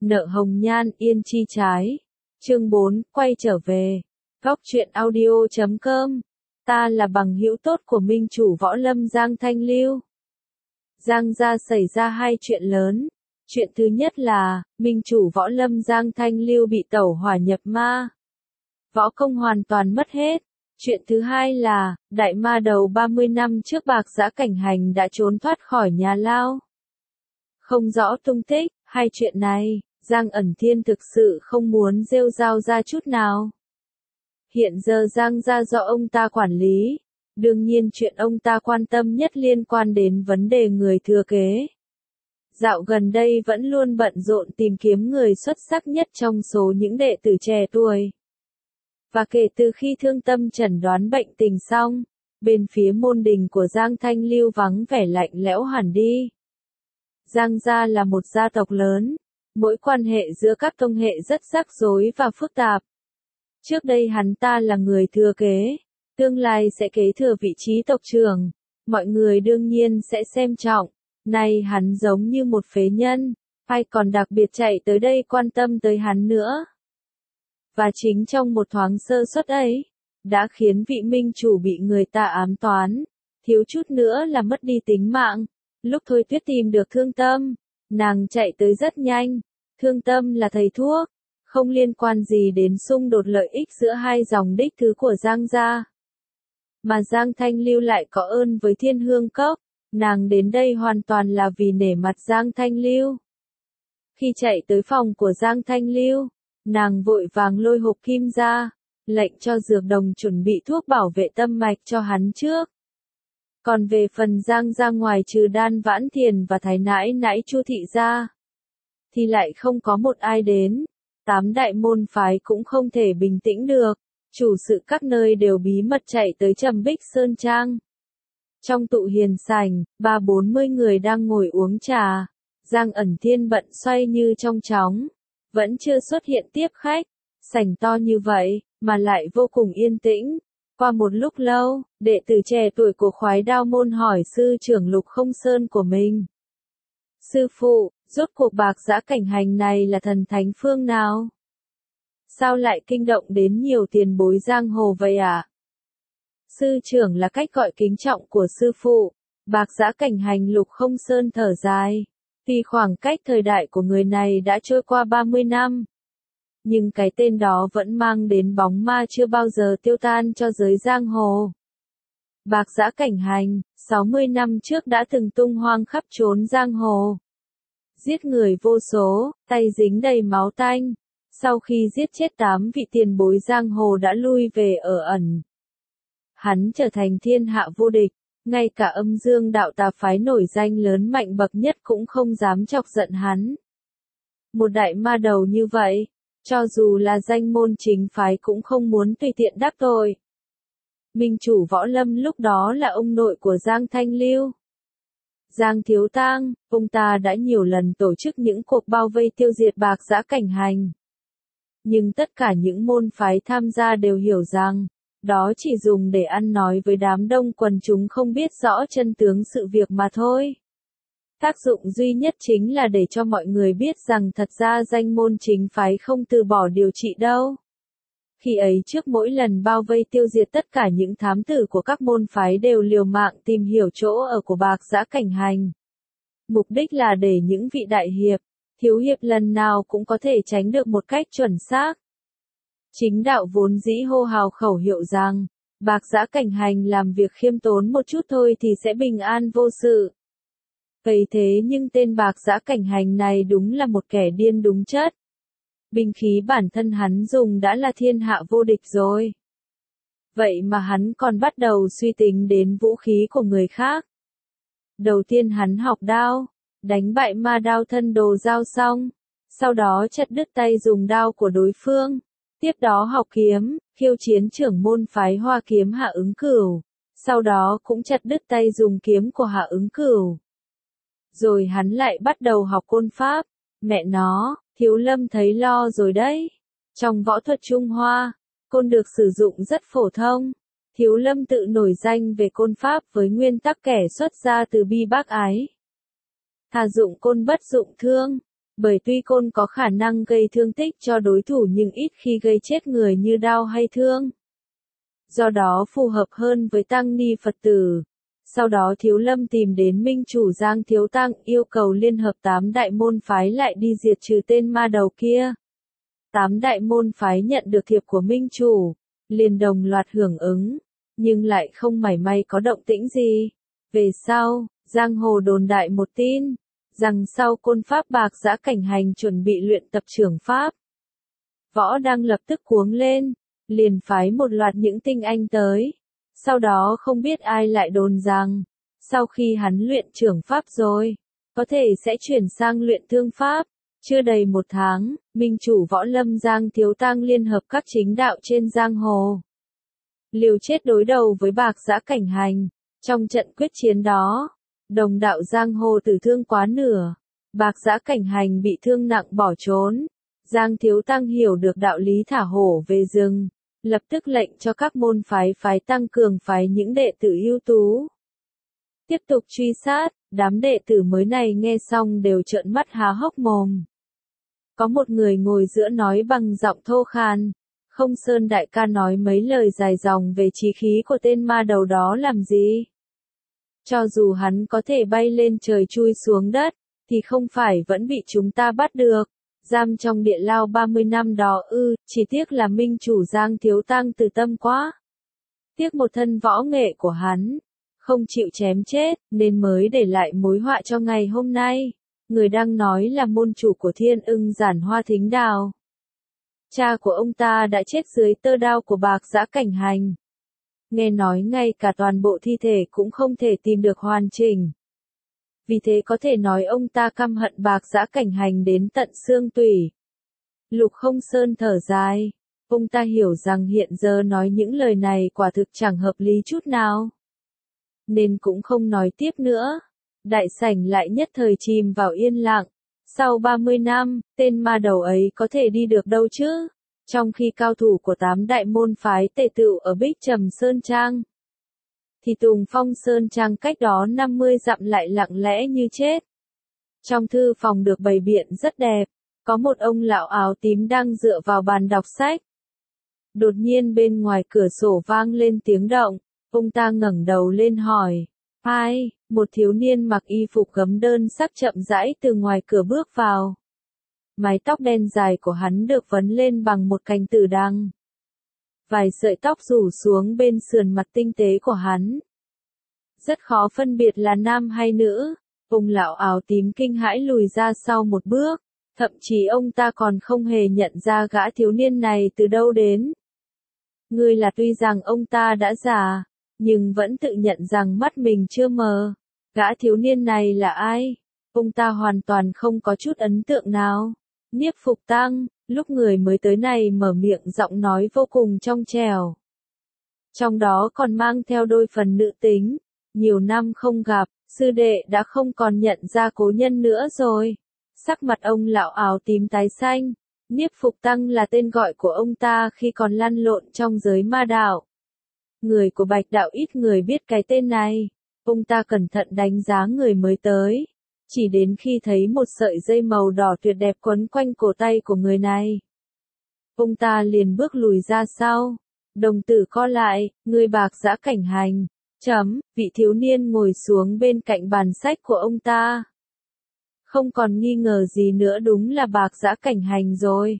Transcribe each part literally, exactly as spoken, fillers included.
Nợ hồng nhan yên chi trái. Chương bốn, quay trở về. Góc truyện audio chấm com. Ta là bằng hữu tốt của minh chủ võ lâm Giang Thanh Lưu. Giang gia xảy ra hai chuyện lớn. Chuyện thứ nhất là, minh chủ võ lâm Giang Thanh Lưu bị tẩu hỏa nhập ma. Võ công hoàn toàn mất hết. Chuyện thứ hai là, đại ma đầu ba mươi năm trước Bạc Giã Cảnh Hành đã trốn thoát khỏi nhà lao. Không rõ tung tích, hai chuyện này, Giang Ẩn Thiên thực sự không muốn rêu rao ra chút nào. Hiện giờ Giang gia do ông ta quản lý, đương nhiên chuyện ông ta quan tâm nhất liên quan đến vấn đề người thừa kế. Dạo gần đây vẫn luôn bận rộn tìm kiếm người xuất sắc nhất trong số những đệ tử trẻ tuổi. Và kể từ khi thương tâm chẩn đoán bệnh tình xong, bên phía môn đình của Giang Thanh Lưu vắng vẻ lạnh lẽo hẳn đi. Giang gia là một gia tộc lớn, mỗi quan hệ giữa các tông hệ rất rắc rối và phức tạp. Trước đây hắn ta là người thừa kế, tương lai sẽ kế thừa vị trí tộc trưởng, mọi người đương nhiên sẽ xem trọng. Nay hắn giống như một phế nhân, ai còn đặc biệt chạy tới đây quan tâm tới hắn nữa. Và chính trong một thoáng sơ suất ấy, đã khiến vị minh chủ bị người ta ám toán, thiếu chút nữa là mất đi tính mạng. Lúc Thôi Tuyết tìm được Thương Tâm, nàng chạy tới rất nhanh. Thương Tâm là thầy thuốc, không liên quan gì đến xung đột lợi ích giữa hai dòng đích thứ của Giang gia. Mà Giang Thanh Lưu lại có ơn với Thiên Hương Cốc, nàng đến đây hoàn toàn là vì nể mặt Giang Thanh Lưu. Khi chạy tới phòng của Giang Thanh Lưu, nàng vội vàng lôi hộp kim ra, lệnh cho dược đồng chuẩn bị thuốc bảo vệ tâm mạch cho hắn trước. Còn về phần Giang gia ngoài trừ Đan Vãn Thiền và Thái nãi nãi Chu thị gia, thì lại không có một ai đến. Tám đại môn phái cũng không thể bình tĩnh được, chủ sự các nơi đều bí mật chạy tới Trầm Bích Sơn Trang. Trong tụ hiền sảnh, ba bốn mươi người đang ngồi uống trà. Giang Ẩn Thiên bận xoay như trong chóng, vẫn chưa xuất hiện tiếp khách. Sảnh to như vậy, mà lại vô cùng yên tĩnh. Qua một lúc lâu, đệ tử trẻ tuổi của Khoái Đao môn hỏi sư trưởng Lục Không Sơn của mình. Sư phụ, rốt cuộc Bạc Giã Cảnh Hành này là thần thánh phương nào? Sao lại kinh động đến nhiều tiền bối giang hồ vậy ạ? À? Sư trưởng là cách gọi kính trọng của sư phụ. Bạc Giã Cảnh Hành Lục Không Sơn thở dài. Vì khoảng cách thời đại của người này đã trôi qua ba mươi năm. Nhưng cái tên đó vẫn mang đến bóng ma chưa bao giờ tiêu tan cho giới giang hồ. Bạc Giã Cảnh Hành, sáu mươi năm trước đã từng tung hoang khắp trốn giang hồ. Giết người vô số, tay dính đầy máu tanh. Sau khi giết chết tám vị tiền bối giang hồ đã lui về ở ẩn. Hắn trở thành thiên hạ vô địch, ngay cả Âm Dương đạo tà phái nổi danh lớn mạnh bậc nhất cũng không dám chọc giận hắn. Một đại ma đầu như vậy, cho dù là danh môn chính phái cũng không muốn tùy tiện đắc tội. Minh chủ võ lâm lúc đó là ông nội của Giang Thanh Lưu. Giang Thiếu Tang, ông ta đã nhiều lần tổ chức những cuộc bao vây tiêu diệt Bạc Giã Cảnh Hành. Nhưng tất cả những môn phái tham gia đều hiểu rằng, đó chỉ dùng để ăn nói với đám đông quần chúng không biết rõ chân tướng sự việc mà thôi. Tác dụng duy nhất chính là để cho mọi người biết rằng thật ra danh môn chính phái không từ bỏ điều trị đâu. Khi ấy trước mỗi lần bao vây tiêu diệt tất cả những thám tử của các môn phái đều liều mạng tìm hiểu chỗ ở của Bạc Giã Cảnh Hành. Mục đích là để những vị đại hiệp, thiếu hiệp lần nào cũng có thể tránh được một cách chuẩn xác. Chính đạo vốn dĩ hô hào khẩu hiệu rằng, Bạc Giã Cảnh Hành làm việc khiêm tốn một chút thôi thì sẽ bình an vô sự. Vậy thế nhưng tên Bạc Giã Cảnh Hành này đúng là một kẻ điên đúng chất. Binh khí bản thân hắn dùng đã là thiên hạ vô địch rồi. Vậy mà hắn còn bắt đầu suy tính đến vũ khí của người khác. Đầu tiên hắn học đao, đánh bại ma đao thân đồ giao xong. Sau đó chặt đứt tay dùng đao của đối phương. Tiếp đó học kiếm, khiêu chiến trưởng môn phái Hoa Kiếm Hạ Ứng Cửu. Sau đó cũng chặt đứt tay dùng kiếm của Hạ Ứng Cửu. Rồi hắn lại bắt đầu học côn pháp. Mẹ nó, Thiếu Lâm thấy lo rồi đấy. Trong võ thuật Trung Hoa, côn được sử dụng rất phổ thông. Thiếu Lâm tự nổi danh về côn pháp với nguyên tắc kẻ xuất gia từ bi bác ái. Thà dụng côn bất dụng thương. Bởi tuy côn có khả năng gây thương tích cho đối thủ nhưng ít khi gây chết người như đao hay thương. Do đó phù hợp hơn với tăng ni Phật tử. Sau đó Thiếu Lâm tìm đến minh chủ Giang Thiếu Tăng yêu cầu liên hợp tám đại môn phái lại đi diệt trừ tên ma đầu kia. Tám đại môn phái nhận được thiệp của minh chủ, liền đồng loạt hưởng ứng, nhưng lại không mảy may có động tĩnh gì. Về sau, giang hồ đồn đại một tin, rằng sau côn pháp Bạc Giã Cảnh Hành chuẩn bị luyện tập trưởng pháp. Võ Đăng lập tức cuống lên, liền phái một loạt những tinh anh tới. Sau đó không biết ai lại đồn rằng, sau khi hắn luyện trưởng pháp rồi, có thể sẽ chuyển sang luyện thương pháp. Chưa đầy một tháng, minh chủ Võ Lâm Giang Thiếu Tăng liên hợp các chính đạo trên giang hồ, liều chết đối đầu với Bạc Giã Cảnh Hành. Trong trận quyết chiến đó, đồng đạo giang hồ tử thương quá nửa, Bạc Giã Cảnh Hành bị thương nặng bỏ trốn. Giang Thiếu Tăng hiểu được đạo lý thả hổ về rừng, lập tức lệnh cho các môn phái phái tăng cường phái những đệ tử ưu tú. Tiếp tục truy sát, đám đệ tử mới này nghe xong đều trợn mắt há hốc mồm. Có một người ngồi giữa nói bằng giọng thô khan, Không Sơn đại ca nói mấy lời dài dòng về chí khí của tên ma đầu đó làm gì? Cho dù hắn có thể bay lên trời chui xuống đất, thì không phải vẫn bị chúng ta bắt được, giam trong địa lao ba mươi năm đó ư, chỉ tiếc là minh chủ Giang Thiếu Tăng từ tâm quá. Tiếc một thân võ nghệ của hắn, không chịu chém chết, nên mới để lại mối họa cho ngày hôm nay. Người đang nói là môn chủ của Thiên Ưng Giản Hoa Thính Đào. Cha của ông ta đã chết dưới tơ đao của Bạc Giã Cảnh Hành. Nghe nói ngay cả toàn bộ thi thể cũng không thể tìm được hoàn chỉnh. Vì thế có thể nói ông ta căm hận Bạc Giã Cảnh Hành đến tận xương tủy. Lục Không Sơn thở dài. Ông ta hiểu rằng hiện giờ nói những lời này quả thực chẳng hợp lý chút nào. Nên cũng không nói tiếp nữa. Đại sảnh lại nhất thời chìm vào yên lặng. Sau ba mươi năm, tên ma đầu ấy có thể đi được đâu chứ? Trong khi cao thủ của tám đại môn phái tề tựu ở Bích Trầm Sơn Trang, thì Tùng Phong Sơn Trang cách đó năm mươi dặm lại lặng lẽ như chết. Trong thư phòng được bày biện rất đẹp, có một ông lão áo tím đang dựa vào bàn đọc sách. Đột nhiên bên ngoài cửa sổ vang lên tiếng động, ông ta ngẩng đầu lên hỏi, ai? Một thiếu niên mặc y phục gấm đơn sắc chậm rãi từ ngoài cửa bước vào. Mái tóc đen dài của hắn được vấn lên bằng một cành tử đằng. Vài sợi tóc rủ xuống bên sườn mặt tinh tế của hắn. Rất khó phân biệt là nam hay nữ. Ông lão áo tím kinh hãi lùi ra sau một bước. Thậm chí ông ta còn không hề nhận ra gã thiếu niên này từ đâu đến. Người là tuy rằng ông ta đã già, nhưng vẫn tự nhận rằng mắt mình chưa mờ. Gã thiếu niên này là ai? Ông ta hoàn toàn không có chút ấn tượng nào. Niếp Phục Tăng, lúc người mới tới này mở miệng giọng nói vô cùng trong trẻo. Trong đó còn mang theo đôi phần nữ tính. Nhiều năm không gặp, sư đệ đã không còn nhận ra cố nhân nữa rồi. Sắc mặt ông lão áo tím tái xanh. Niếp Phục Tăng là tên gọi của ông ta khi còn lăn lộn trong giới ma đạo. Người của Bạch Đạo ít người biết cái tên này. Ông ta cẩn thận đánh giá người mới tới. Chỉ đến khi thấy một sợi dây màu đỏ tuyệt đẹp quấn quanh cổ tay của người này, ông ta liền bước lùi ra sau. Đồng tử co lại, người Bạc Giã Cảnh Hành. Chấm, vị thiếu niên ngồi xuống bên cạnh bàn sách của ông ta. Không còn nghi ngờ gì nữa, đúng là Bạc Giã Cảnh Hành rồi.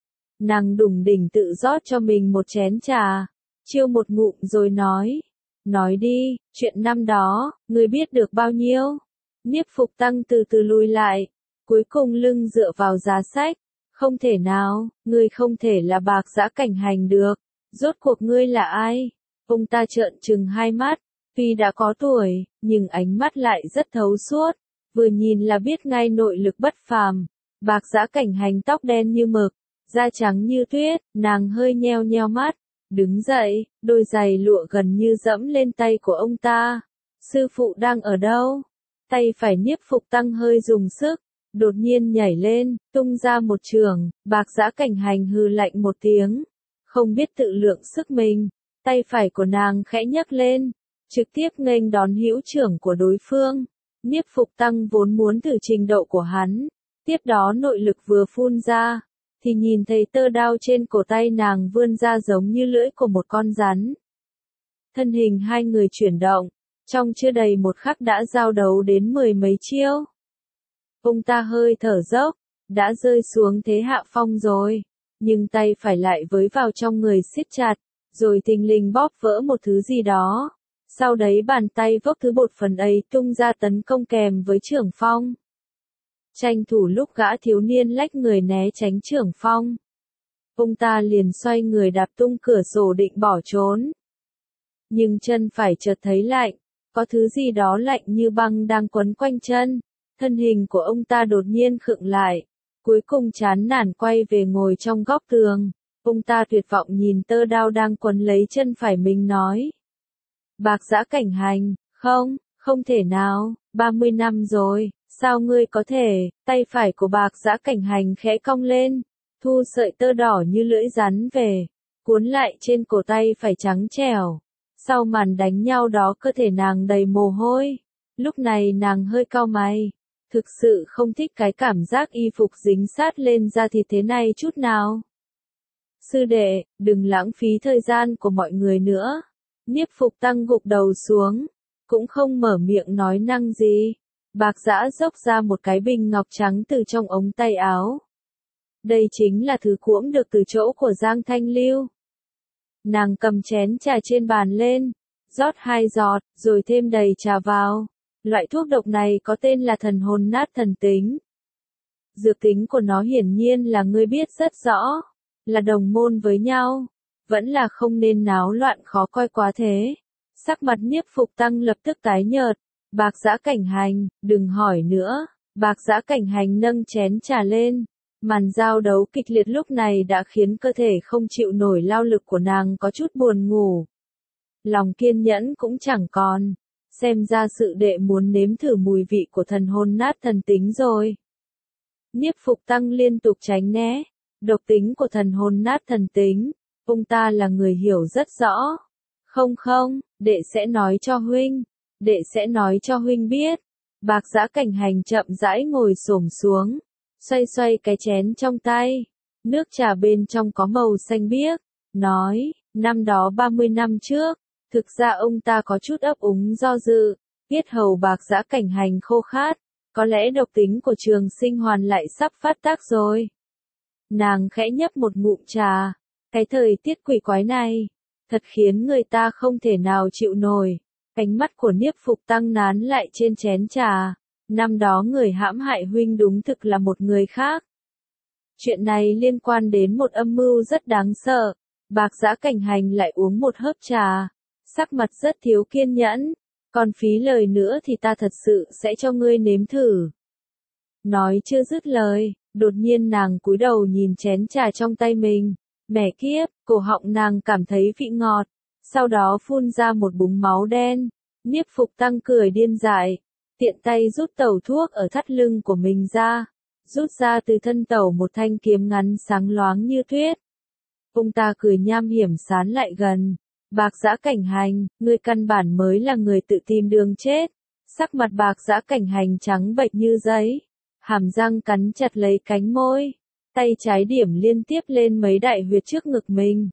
Nàng đủng đỉnh tự rót cho mình một chén trà, chiêu một ngụm rồi nói. Nói đi, chuyện năm đó, ngươi biết được bao nhiêu? Niếp Phục Tăng từ từ lùi lại, cuối cùng lưng dựa vào giá sách. Không thể nào, ngươi không thể là Bạc Giã Cảnh Hành được. Rốt cuộc ngươi là ai? Ông ta trợn trừng hai mắt, tuy đã có tuổi, nhưng ánh mắt lại rất thấu suốt. Vừa nhìn là biết ngay nội lực bất phàm. Bạc Giã Cảnh Hành tóc đen như mực, da trắng như tuyết, nàng hơi nheo nheo mắt. Đứng dậy, đôi giày lụa gần như dẫm lên tay của ông ta. Sư phụ đang ở đâu? Tay phải Niếp Phục Tăng hơi dùng sức, đột nhiên nhảy lên, tung ra một trường. Bạc Giã Cảnh Hành hừ lạnh một tiếng, không biết tự lượng sức mình. Tay phải của nàng khẽ nhấc lên, trực tiếp nghênh đón hữu trưởng của đối phương. Niếp Phục Tăng vốn muốn thử trình độ của hắn, Tiếp đó nội lực vừa phun ra, thì nhìn thấy tơ đao trên cổ tay nàng vươn ra giống như lưỡi của một con rắn. Thân hình hai người chuyển động, trong chưa đầy một khắc đã giao đấu đến mười mấy chiêu. Ông ta hơi thở dốc, đã rơi xuống thế hạ phong rồi, nhưng tay phải lại với vào trong người siết chặt, rồi thình lình bóp vỡ một thứ gì đó. Sau đấy bàn tay vốc thứ bột phấn ấy tung ra tấn công kèm với chưởng phong. Tranh thủ lúc gã thiếu niên lách người né tránh chưởng phong, ông ta liền xoay người đạp tung cửa sổ định bỏ trốn. Nhưng chân phải chợt thấy lạnh, có thứ gì đó lạnh như băng đang quấn quanh chân, thân hình của ông ta đột nhiên khựng lại, cuối cùng chán nản quay về ngồi trong góc tường. Ông ta tuyệt vọng nhìn tơ đao đang quấn lấy chân phải mình nói. Bạc Giã Cảnh Hành, không, không thể nào, ba mươi năm rồi, sao ngươi có thể, tay phải của Bạc Giã Cảnh Hành khẽ cong lên, thu sợi tơ đỏ như lưỡi rắn về, cuốn lại trên cổ tay phải trắng trẻo. Sau màn đánh nhau đó cơ thể nàng đầy mồ hôi, lúc này nàng hơi cau mày, thực sự không thích cái cảm giác y phục dính sát lên da thịt thế này chút nào. Sư đệ, đừng lãng phí thời gian của mọi người nữa. Niếp Phục Tăng gục đầu xuống, cũng không mở miệng nói năng gì. Bạc Giã dốc ra một cái bình ngọc trắng từ trong ống tay áo. Đây chính là thứ cuỗm được từ chỗ của Giang Thanh Lưu. Nàng cầm chén trà trên bàn lên, rót hai giọt, rồi thêm đầy trà vào. Loại thuốc độc này có tên là thần hồn nát thần tính. Dược tính của nó hiển nhiên là ngươi biết rất rõ, là đồng môn với nhau, vẫn là không nên náo loạn khó coi quá thế. Sắc mặt Niếp Phục Tăng lập tức tái nhợt. Bạc Giã Cảnh Hành, đừng hỏi nữa. Bạc Giã Cảnh Hành nâng chén trà lên. Màn giao đấu kịch liệt lúc này đã khiến cơ thể không chịu nổi lao lực của nàng có chút buồn ngủ. Lòng kiên nhẫn cũng chẳng còn. Xem ra sự đệ muốn nếm thử mùi vị của thần hồn nát thần tính rồi. Niếp Phục Tăng liên tục tránh né. Độc tính của thần hồn nát thần tính, ông ta là người hiểu rất rõ. Không không, đệ sẽ nói cho huynh. Đệ sẽ nói cho huynh biết. Bạc Giã Cảnh Hành chậm rãi ngồi xổm xuống, xoay xoay cái chén trong tay. Nước trà bên trong có màu xanh biếc. Nói, năm đó ba mươi năm trước, thực ra ông ta có chút ấp úng do dự. Yết hầu Bạc Giã Cảnh Hành khô khát, có lẽ độc tính của Trường Sinh Hoàn lại sắp phát tác rồi. Nàng khẽ nhấp một ngụm trà. Cái thời tiết quỷ quái này, thật khiến người ta không thể nào chịu nổi. Cánh mắt của Niếp Phục Tăng nán lại trên chén trà. Năm đó người hãm hại huynh đúng thực là một người khác. Chuyện này liên quan đến một âm mưu rất đáng sợ. Bạc Giã Cảnh Hành lại uống một hớp trà, sắc mặt rất thiếu kiên nhẫn. Còn phí lời nữa thì ta thật sự sẽ cho ngươi nếm thử. Nói chưa dứt lời, đột nhiên nàng cúi đầu nhìn chén trà trong tay mình. Mẹ kiếp, cổ họng nàng cảm thấy vị ngọt, sau đó phun ra một búng máu đen. Niếp Phục Tăng cười điên dại, tiện tay rút tẩu thuốc ở thắt lưng của mình ra, rút ra từ thân tẩu một thanh kiếm ngắn sáng loáng như tuyết. Ông ta cười nham hiểm sán lại gần. Bạc Giã Cảnh Hành, ngươi căn bản mới là người tự tìm đường chết. Sắc mặt Bạc Giã Cảnh Hành trắng bệch như giấy, hàm răng cắn chặt lấy cánh môi, tay trái điểm liên tiếp lên mấy đại huyệt trước ngực mình.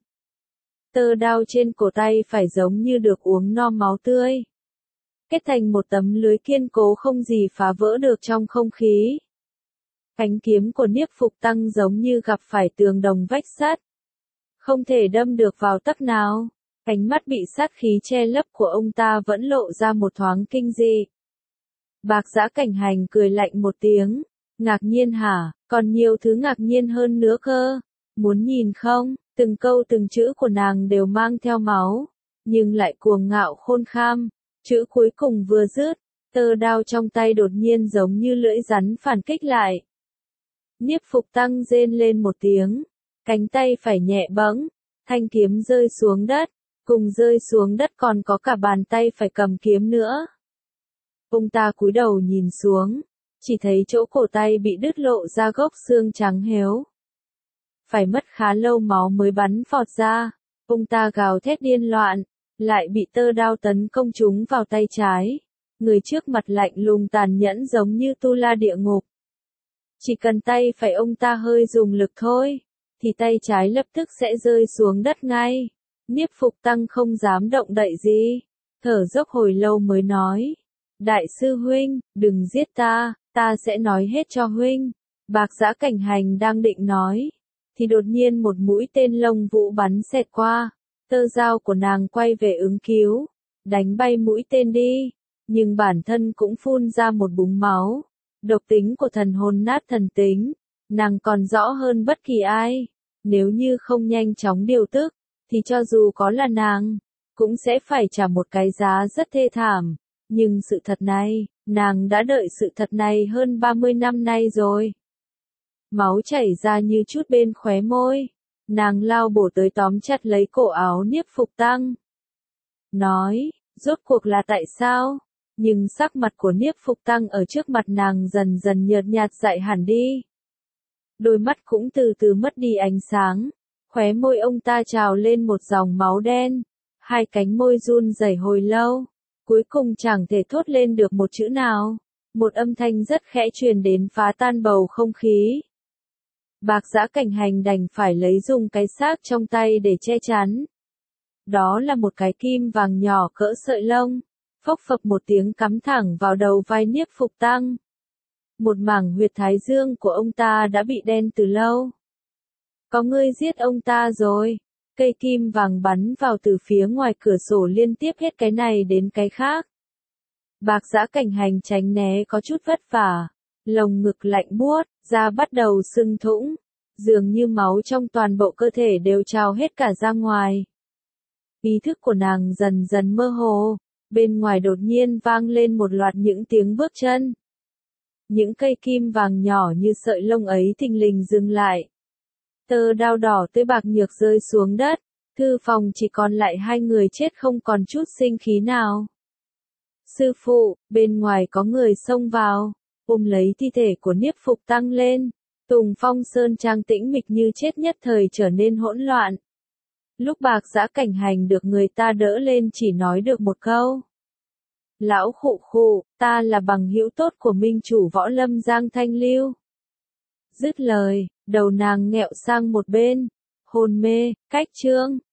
Tơ đao trên cổ tay phải giống như được uống no máu tươi, kết thành một tấm lưới kiên cố không gì phá vỡ được trong không khí. Cánh kiếm của Niếp Phục Tăng giống như gặp phải tường đồng vách sắt, không thể đâm được vào tấc nào. Cánh mắt bị sát khí che lấp của ông ta vẫn lộ ra một thoáng kinh dị. Bạc Giã Cảnh Hành cười lạnh một tiếng. Ngạc nhiên hả, còn nhiều thứ ngạc nhiên hơn nữa cơ. Muốn nhìn không, từng câu từng chữ của nàng đều mang theo máu, nhưng lại cuồng ngạo khôn kham. Chữ cuối cùng vừa dứt, tơ đao trong tay đột nhiên giống như lưỡi rắn phản kích lại. Niếp Phục Tăng rên lên một tiếng, cánh tay phải nhẹ bẫng, thanh kiếm rơi xuống đất. Cùng rơi xuống đất còn có cả bàn tay phải cầm kiếm nữa. Ông ta cúi đầu nhìn xuống, chỉ thấy chỗ cổ tay bị đứt lộ ra gốc xương trắng héo. Phải mất khá lâu máu mới bắn phọt ra. Ông ta gào thét điên loạn, lại bị tơ đao tấn công trúng vào tay trái. Người trước mặt lạnh lùng tàn nhẫn giống như tu la địa ngục. Chỉ cần tay phải ông ta hơi dùng lực thôi, thì tay trái lập tức sẽ rơi xuống đất ngay. Niếp Phục Tăng không dám động đậy gì, thở dốc hồi lâu mới nói. Đại sư huynh, đừng giết ta, ta sẽ nói hết cho huynh. Bạc Giã Cảnh Hành đang định nói, thì đột nhiên một mũi tên lông vũ bắn xẹt qua, tơ dao của nàng quay về ứng cứu, đánh bay mũi tên đi, nhưng bản thân cũng phun ra một búng máu. Độc tính của thần hồn nát thần tính, nàng còn rõ hơn bất kỳ ai, nếu như không nhanh chóng điều tức, thì cho dù có là nàng, cũng sẽ phải trả một cái giá rất thê thảm. Nhưng sự thật này, nàng đã đợi sự thật này hơn ba mươi năm nay rồi. Máu chảy ra như chút bên khóe môi, nàng lao bổ tới tóm chặt lấy cổ áo Niếp Phục Tăng. Nói, rốt cuộc là tại sao? Nhưng sắc mặt của Niếp Phục Tăng ở trước mặt nàng dần dần nhợt nhạt dại hẳn đi. Đôi mắt cũng từ từ mất đi ánh sáng, khóe môi ông ta trào lên một dòng máu đen, hai cánh môi run rẩy hồi lâu, cuối cùng chẳng thể thốt lên được một chữ nào. Một âm thanh rất khẽ truyền đến phá tan bầu không khí. Bạc Giã Cảnh Hành đành phải lấy dùng cái xác trong tay để che chắn. Đó là một cái kim vàng nhỏ cỡ sợi lông, phốc phập một tiếng cắm thẳng vào đầu vai Niếp Phục Tăng. Một mảng huyệt thái dương của ông ta đã bị đen từ lâu. Có ngươi giết ông ta rồi. Cây kim vàng bắn vào từ phía ngoài cửa sổ liên tiếp hết cái này đến cái khác. Bạc Giã Cảnh Hành tránh né có chút vất vả, lồng ngực lạnh buốt, da bắt đầu sưng thủng, dường như máu trong toàn bộ cơ thể đều trào hết cả ra ngoài. Ý thức của nàng dần dần mơ hồ, bên ngoài đột nhiên vang lên một loạt những tiếng bước chân. Những cây kim vàng nhỏ như sợi lông ấy thình lình dừng lại. Tơ đao đỏ tươi bạc nhược rơi xuống đất, thư phòng chỉ còn lại hai người chết không còn chút sinh khí nào. Sư phụ, bên ngoài có người xông vào, ôm lấy thi thể của Niếp Phục Tăng lên. Tùng Phong Sơn Trang tĩnh mịch như chết nhất thời trở nên hỗn loạn. Lúc Bạc Giã Cảnh Hành được người ta đỡ lên chỉ nói được một câu. Lão khụ khụ, ta là bằng hữu tốt của minh chủ võ lâm Giang Thanh Lưu. Dứt lời, đầu nàng nghẹo sang một bên, hôn mê, cách chương.